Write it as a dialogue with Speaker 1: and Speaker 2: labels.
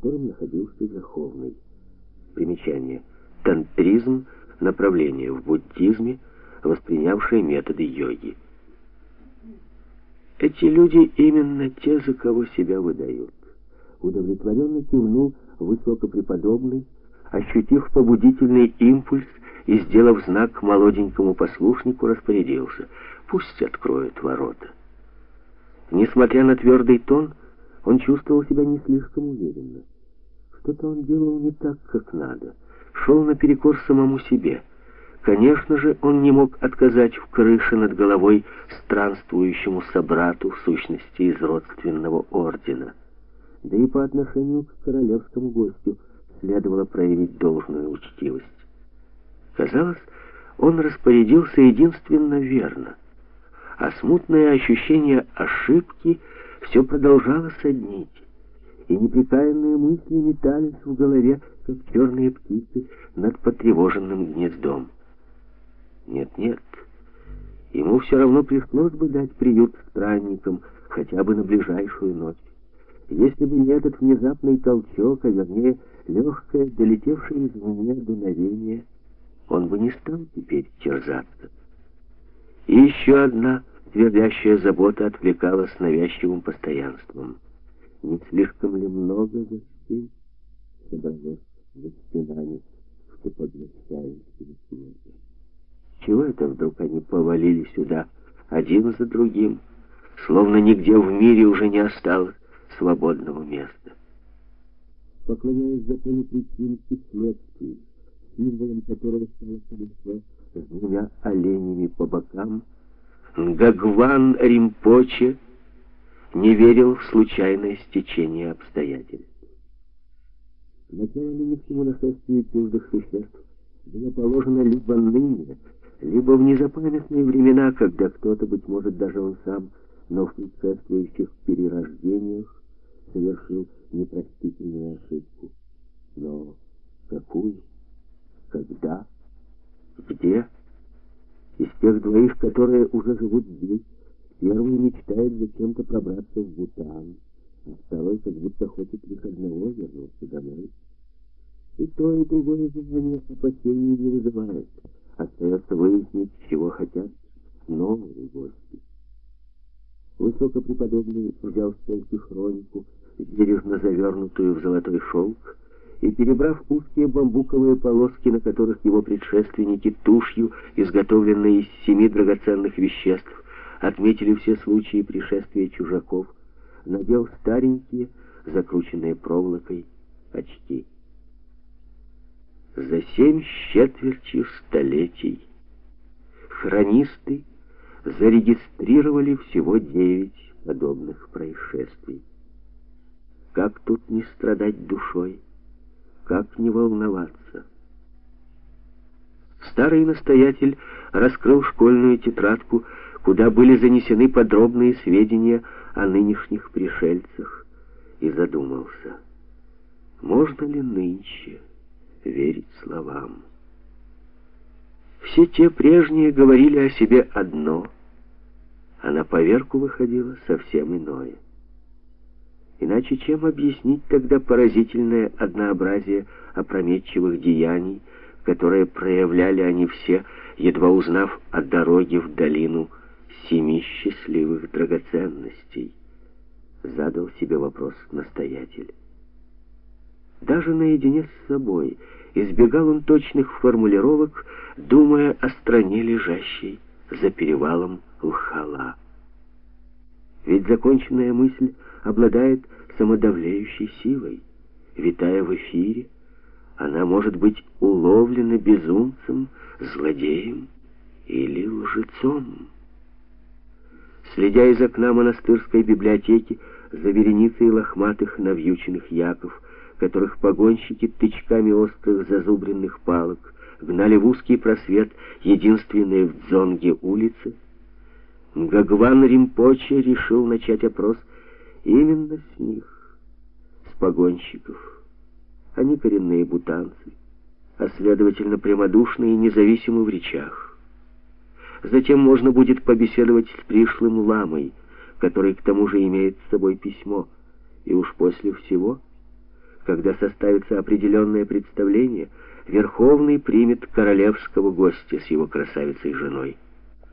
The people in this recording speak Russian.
Speaker 1: котором находился Верховный. Примечание. Тантризм — направление в буддизме, воспринявшее методы йоги. Эти люди именно те, за кого себя выдают. Удовлетворенно кивнул высокопреподобный, ощутив побудительный импульс и, сделав знак молоденькому послушнику, распорядился: пусть откроют ворота. Несмотря на твердый тон, он чувствовал себя не слишком уверенно. Что-то он делал не так, как надо, шел наперекор самому себе. Конечно же, он не мог отказать в крыше над головой странствующему собрату, в сущности, из родственного ордена. Да и по отношению к королевскому гостю следовало проявить должную учтивость. Казалось, он распорядился единственно верно, а смутное ощущение ошибки все продолжало соднить, и непрекаянные мысли метались в голове, как черные птицы над потревоженным гнездом. Нет, ему все равно пришлось бы дать приют странникам хотя бы на ближайшую ночь. Если бы не этот внезапный толчок, а вернее легкое, долетевшее извне дуновение, он бы не стал теперь терзаться. И еще одна твердящая забота отвлекала с навязчивым постоянством. Не слишком ли много гостей собралось за стенами, что поглощают сегодня? Чего это вдруг они повалили сюда один за другим, словно нигде в мире уже не осталось свободного места? Поклоняясь закону причин и следствий, символом которого стало колесо с двумя оленями по бокам, Нгагван Римпоче не верил в случайное стечение обстоятельств. Начало нынешнему нашествию чуждых существ было положено либо ныне, либо в незапамятные времена, когда кто-то, быть может, даже он сам, но в предшествующих перерождениях совершил непростительную ошибку. Но какую? Когда? Где? Из тех двоих, которые уже живут здесь, первый мечтает зачем-то пробраться в Бутан, а второй как будто хочет лишь одного — вернуться домой. И то, и другое желание опасений не вызывает. Остается выяснить, чего хотят новые гости. Высокопреподобный взял с полки хронику, бережно завернутую в золотой шелк, и, перебрав узкие бамбуковые полоски, на которых его предшественники тушью, изготовленные из 7 драгоценных веществ, отметили все случаи пришествия чужаков, надел старенькие, закрученные проволокой, очки. За 7 с четвертью столетий хронисты зарегистрировали всего 9 подобных происшествий. Как тут не страдать душой? Как не волноваться? Старый настоятель раскрыл школьную тетрадку, куда были занесены подробные сведения о нынешних пришельцах, и задумался, можно ли нынче верить словам. Все те прежние говорили о себе одно, а на поверку выходило совсем иное. Иначе чем объяснить тогда поразительное однообразие опрометчивых деяний, которые проявляли они все, едва узнав о дороге в долину 7 счастливых драгоценностей? Задал себе вопрос настоятель. Даже наедине с собой избегал он точных формулировок, думая о стране, лежащей за перевалом Лхала. Ведь законченная мысль обладает самодавляющей силой. Витая в эфире, она может быть уловлена безумцем, злодеем или лжецом. Следя из окна монастырской библиотеки за вереницей лохматых навьюченных яков, которых погонщики тычками острых зазубренных палок гнали в узкий просвет, единственной в Дзонге улицы, Нгагван Римпоче решил начать опрос именно с них, с погонщиков. Они коренные бутанцы, а следовательно прямодушны и независимы в речах. Затем можно будет побеседовать с пришлым ламой, который к тому же имеет с собой письмо, и уж после всего Когда составится определенное представление, Верховный примет королевского гостя с его красавицей женой.